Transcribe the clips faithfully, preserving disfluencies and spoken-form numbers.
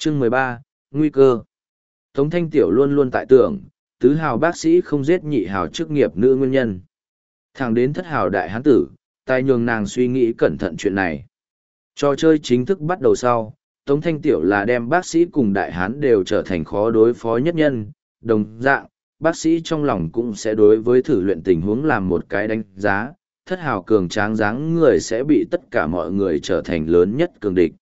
Chương mười ba, Nguy cơ. Tống Thanh Tiểu luôn luôn tại tưởng, tứ hào bác sĩ không giết nhị hào chức nghiệp nữ nguyên nhân. Thẳng đến thất hào đại hán tử, tai nhường nàng suy nghĩ cẩn thận chuyện này. Trò chơi chính thức bắt đầu sau, Tống Thanh Tiểu là đem bác sĩ cùng đại hán đều trở thành khó đối phó nhất nhân, đồng dạng, bác sĩ trong lòng cũng sẽ đối với thử luyện tình huống làm một cái đánh giá, thất hào cường tráng dáng người sẽ bị tất cả mọi người trở thành lớn nhất cường địch.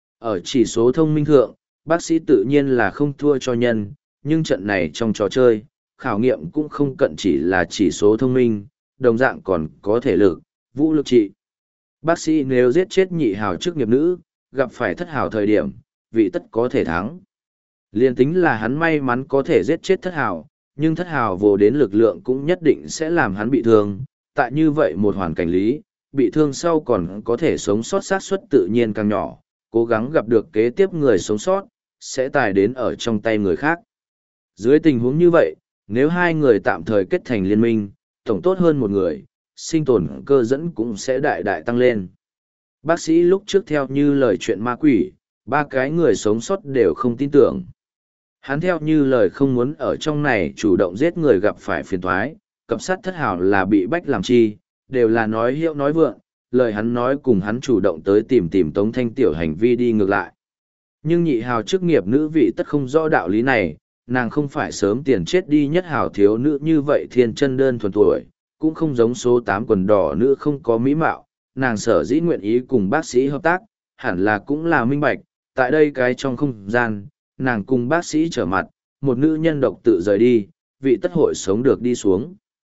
Ở chỉ số thông minh thượng, bác sĩ tự nhiên là không thua cho nhân, nhưng trận này trong trò chơi, khảo nghiệm cũng không cận chỉ là chỉ số thông minh, đồng dạng còn có thể lực, vũ lực trị. Bác sĩ nếu giết chết nhị hào chức nghiệp nữ, gặp phải thất hào thời điểm, vị tất có thể thắng. Liên tính là hắn may mắn có thể giết chết thất hào, nhưng thất hào vô đến lực lượng cũng nhất định sẽ làm hắn bị thương. Tại như vậy một hoàn cảnh lý, bị thương sau còn có thể sống sót xác suất tự nhiên càng nhỏ, cố gắng gặp được kế tiếp người sống sót, sẽ tài đến ở trong tay người khác. Dưới tình huống như vậy, nếu hai người tạm thời kết thành liên minh, tổng tốt hơn một người, sinh tồn cơ dẫn cũng sẽ đại đại tăng lên. Bác sĩ lúc trước theo như lời chuyện ma quỷ, ba cái người sống sót đều không tin tưởng. Hắn theo như lời không muốn ở trong này chủ động giết người gặp phải phiền toái, cập sát thất hảo là bị bách làm chi, đều là nói hiệu nói vượng, lời hắn nói cùng hắn chủ động tới tìm tìm Tống Thanh Tiểu hành vi đi ngược lại. Nhưng nhị hào chức nghiệp nữ vị tất không rõ đạo lý này, nàng không phải sớm tiền chết đi nhất hào thiếu nữ như vậy thiên chân đơn thuần tuổi, cũng không giống số tám quần đỏ nữ không có mỹ mạo, nàng sở dĩ nguyện ý cùng bác sĩ hợp tác, hẳn là cũng là minh bạch, tại đây cái trong không gian, nàng cùng bác sĩ trở mặt, một nữ nhân độc tự rời đi, vị tất hội sống được đi xuống.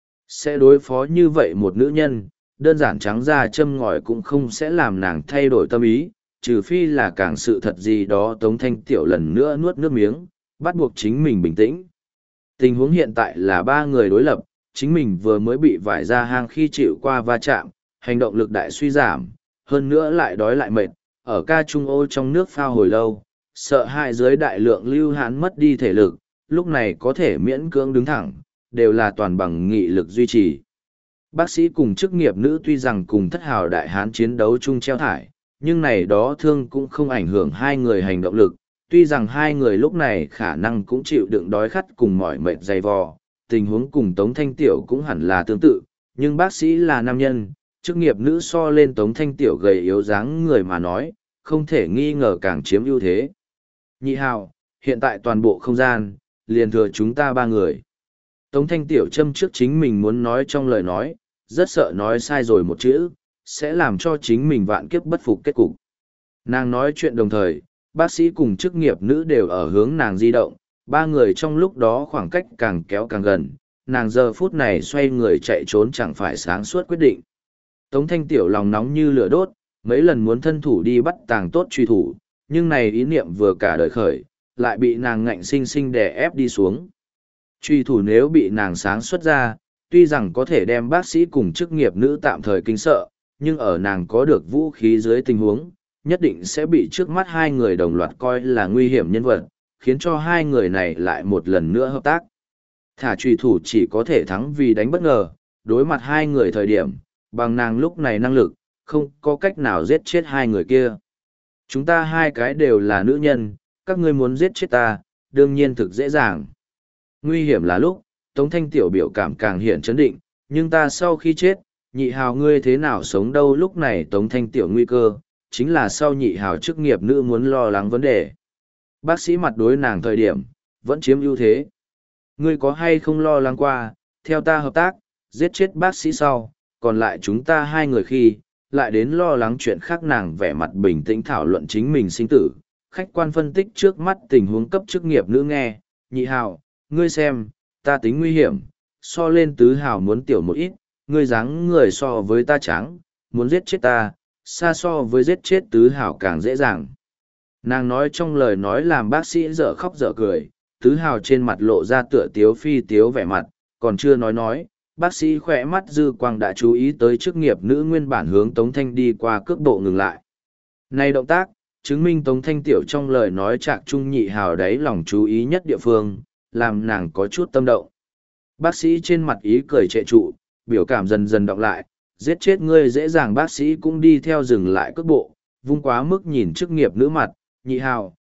Sẽ đối phó như vậy một nữ nhân, đơn giản trắng ra châm ngòi cũng không sẽ làm nàng thay đổi tâm ý, trừ phi là càng sự thật gì đó Tống Thanh Tiểu lần nữa nuốt nước miếng, bắt buộc chính mình bình tĩnh. Tình huống hiện tại là ba người đối lập, chính mình vừa mới bị vải ra hang khi chịu qua va chạm, hành động lực đại suy giảm, hơn nữa lại đói lại mệt, ở ca trung ô trong nước phao hồi lâu, sợ hãi dưới đại lượng lưu hán mất đi thể lực, lúc này có thể miễn cưỡng đứng thẳng, đều là toàn bằng nghị lực duy trì. Bác sĩ cùng chức nghiệp nữ tuy rằng cùng thất hào đại hán chiến đấu chung treo thải, nhưng này đó thương cũng không ảnh hưởng hai người hành động lực, tuy rằng hai người lúc này khả năng cũng chịu đựng đói khát cùng mỏi mệt dày vò, tình huống cùng Tống Thanh Tiểu cũng hẳn là tương tự, nhưng bác sĩ là nam nhân, chức nghiệp nữ so lên Tống Thanh Tiểu gầy yếu dáng người mà nói, không thể nghi ngờ càng chiếm ưu thế. Nhị hào, hiện tại toàn bộ không gian, liền thừa chúng ta ba người. Tống Thanh Tiểu châm trước chính mình muốn nói trong lời nói, rất sợ nói sai rồi một chữ, sẽ làm cho chính mình vạn kiếp bất phục kết cục. Nàng nói chuyện đồng thời, bác sĩ cùng chức nghiệp nữ đều ở hướng nàng di động, ba người trong lúc đó khoảng cách càng kéo càng gần, nàng giờ phút này xoay người chạy trốn chẳng phải sáng suốt quyết định. Tống Thanh Tiểu lòng nóng như lửa đốt, mấy lần muốn thân thủ đi bắt tàng tốt truy thủ, nhưng này ý niệm vừa cả đời khởi, lại bị nàng ngạnh sinh sinh đè ép đi xuống. Truy thủ nếu bị nàng sáng xuất ra, tuy rằng có thể đem bác sĩ cùng chức nghiệp nữ tạm thời kinh sợ, nhưng ở nàng có được vũ khí dưới tình huống, nhất định sẽ bị trước mắt hai người đồng loạt coi là nguy hiểm nhân vật, khiến cho hai người này lại một lần nữa hợp tác. Thả truy thủ chỉ có thể thắng vì đánh bất ngờ, đối mặt hai người thời điểm, bằng nàng lúc này năng lực, không có cách nào giết chết hai người kia. Chúng ta hai cái đều là nữ nhân, các ngươi muốn giết chết ta, đương nhiên thực dễ dàng. Nguy hiểm là lúc, Tống Thanh Tiểu biểu cảm càng hiện chấn định, nhưng ta sau khi chết, nhị hào ngươi thế nào sống đâu. Lúc này Tống Thanh Tiểu nguy cơ, chính là sau nhị hào chức nghiệp nữ muốn lo lắng vấn đề. Bác sĩ mặt đối nàng thời điểm, vẫn chiếm ưu thế. Ngươi có hay không lo lắng qua, theo ta hợp tác, giết chết bác sĩ sau, còn lại chúng ta hai người khi, lại đến lo lắng chuyện khác. Nàng vẻ mặt bình tĩnh thảo luận chính mình sinh tử, khách quan phân tích trước mắt tình huống cấp chức nghiệp nữ nghe, nhị hào, ngươi xem, ta tính nguy hiểm, so lên tứ hào muốn tiểu một ít, ngươi dáng người so với ta trắng, muốn giết chết ta, xa so với giết chết tứ hào càng dễ dàng. Nàng nói trong lời nói làm bác sĩ dở khóc dở cười, tứ hào trên mặt lộ ra tựa tiếu phi tiếu vẻ mặt, còn chưa nói nói, bác sĩ khỏe mắt dư quang đã chú ý tới chức nghiệp nữ nguyên bản hướng Tống Thanh đi qua cước bộ ngừng lại. Này động tác, chứng minh Tống Thanh Tiểu trong lời nói trạc trung nhị hào đáy lòng chú ý nhất địa phương, làm nàng có chút tâm động. Bác sĩ trên mặt ý cười trệ trụ, biểu cảm dần dần đọng lại, giết chết ngươi dễ dàng. Bác sĩ cũng đi theo dừng lại cước bộ, vung quá mức nhìn chức nghiệp nữ mặt, nhị hào,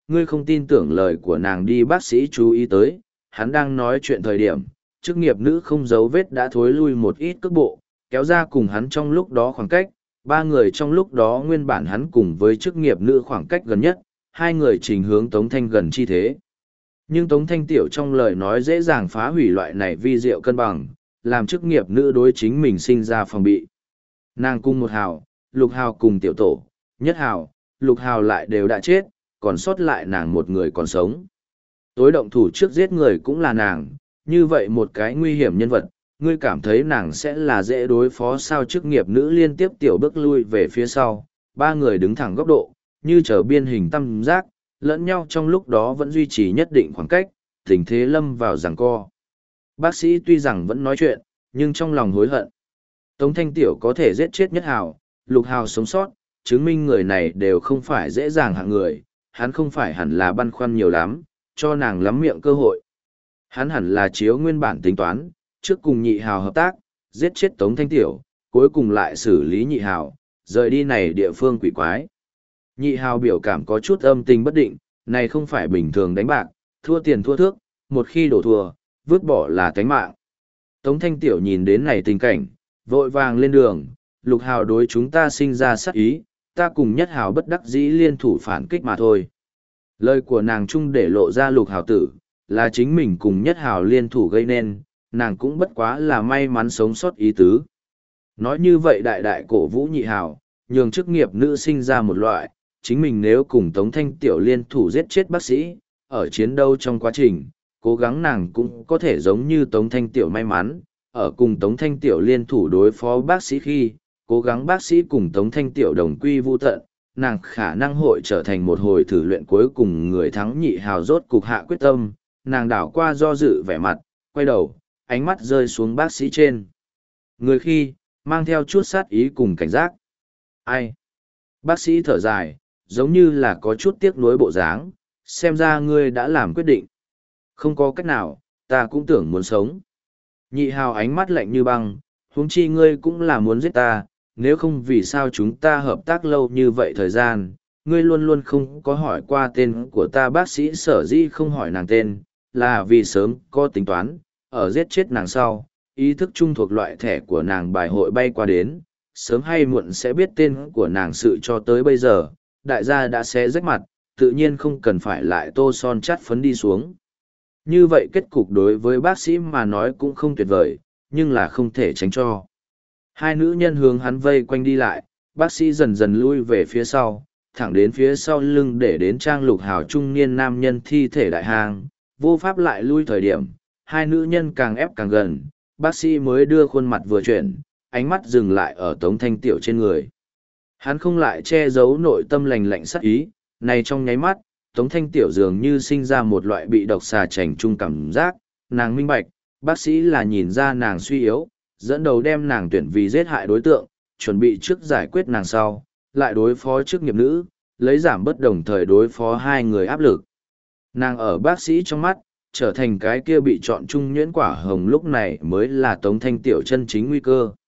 ngươi không tin tưởng lời của nàng đi, bác sĩ chú ý tới, hắn đang nói chuyện thời điểm, chức nghiệp nữ không giấu vết đã thối lui một ít cước bộ, kéo ra cùng hắn trong lúc đó khoảng cách, ba người trong lúc đó nguyên bản hắn cùng với chức nghiệp nữ khoảng cách gần nhất, hai người trình hướng Tống Thanh gần chi thế. Nhưng Tống Thanh tiểu trong lời nói dễ dàng phá hủy loại này vi diệu cân bằng, làm chức nghiệp nữ đối chính mình sinh ra phòng bị. Nàng cung một hào, lục hào cùng tiểu tổ, nhất hào, lục hào lại đều đã chết, còn sót lại nàng một người còn sống. Tối động thủ trước giết người cũng là nàng, như vậy một cái nguy hiểm nhân vật, ngươi cảm thấy nàng sẽ là dễ đối phó sao? Chức nghiệp nữ liên tiếp tiểu bước lui về phía sau, ba người đứng thẳng góc độ, như trở biên hình tam giác, lẫn nhau trong lúc đó vẫn duy trì nhất định khoảng cách, tình thế lâm vào giằng co. Bác sĩ tuy rằng vẫn nói chuyện, nhưng trong lòng hối hận. Tống Thanh tiểu có thể giết chết nhất hào, lục hào sống sót, chứng minh người này đều không phải dễ dàng hạng người, hắn không phải hẳn là băn khoăn nhiều lắm, cho nàng lắm miệng cơ hội. Hắn hẳn là chiếu nguyên bản tính toán, trước cùng nhị hào hợp tác, giết chết Tống Thanh tiểu, cuối cùng lại xử lý nhị hào, rời đi này địa phương quỷ quái. Nhị hào biểu cảm có chút âm tình bất định, này không phải bình thường đánh bạc, thua tiền thua thước, một khi đổ thua, vứt bỏ là tánh mạng. Tống Thanh tiểu nhìn đến này tình cảnh, vội vàng lên đường, lục hào đối chúng ta sinh ra sát ý, ta cùng nhất hào bất đắc dĩ liên thủ phản kích mà thôi. Lời của nàng chung để lộ ra lục hào tử, là chính mình cùng nhất hào liên thủ gây nên, nàng cũng bất quá là may mắn sống sót ý tứ. Nói như vậy đại đại cổ vũ nhị hào, nhường chức nghiệp nữ sinh ra một loại, chính mình nếu cùng Tống Thanh tiểu liên thủ giết chết bác sĩ, ở chiến đấu trong quá trình, cố gắng nàng cũng có thể giống như Tống Thanh tiểu may mắn, ở cùng Tống Thanh tiểu liên thủ đối phó bác sĩ khi, cố gắng bác sĩ cùng Tống Thanh tiểu đồng quy vu tận, nàng khả năng hội trở thành một hồi thử luyện cuối cùng người thắng. Nhị hào rốt cục hạ quyết tâm, nàng đảo qua do dự vẻ mặt, quay đầu, ánh mắt rơi xuống bác sĩ trên người khi, mang theo chút sát ý cùng cảnh giác. Ai? Bác sĩ thở dài, giống như là có chút tiếc nuối bộ dáng, xem ra ngươi đã làm quyết định. Không có cách nào, ta cũng tưởng muốn sống. Nhị hào ánh mắt lạnh như băng, huống chi ngươi cũng là muốn giết ta, nếu không vì sao chúng ta hợp tác lâu như vậy thời gian, ngươi luôn luôn không có hỏi qua tên của ta. Bác sĩ sở dĩ không hỏi nàng tên, là vì sớm có tính toán, ở giết chết nàng sau, ý thức chung thuộc loại thẻ của nàng bài hội bay qua đến, sớm hay muộn sẽ biết tên của nàng. Sự cho tới bây giờ, đại gia đã xé rách mặt, tự nhiên không cần phải lại tô son chát phấn đi xuống. Như vậy kết cục đối với bác sĩ mà nói cũng không tuyệt vời, nhưng là không thể tránh cho. Hai nữ nhân hướng hắn vây quanh đi lại, bác sĩ dần dần lui về phía sau, thẳng đến phía sau lưng để đến trang lục hào trung niên nam nhân thi thể đại hàng, vô pháp lại lui thời điểm, hai nữ nhân càng ép càng gần, bác sĩ mới đưa khuôn mặt vừa chuyển, ánh mắt dừng lại ở Tống Thanh tiểu trên người. Hắn không lại che giấu nội tâm lành lạnh sắc ý, này trong nháy mắt, Tống Thanh tiểu dường như sinh ra một loại bị độc xà chảnh chung cảm giác, nàng minh bạch, bác sĩ là nhìn ra nàng suy yếu, dẫn đầu đem nàng tuyển vì giết hại đối tượng, chuẩn bị trước giải quyết nàng sau, lại đối phó chức nghiệp nữ, lấy giảm bất đồng thời đối phó hai người áp lực. Nàng ở bác sĩ trong mắt, trở thành cái kia bị chọn chung nhuyễn quả hồng, lúc này mới là Tống Thanh tiểu chân chính nguy cơ.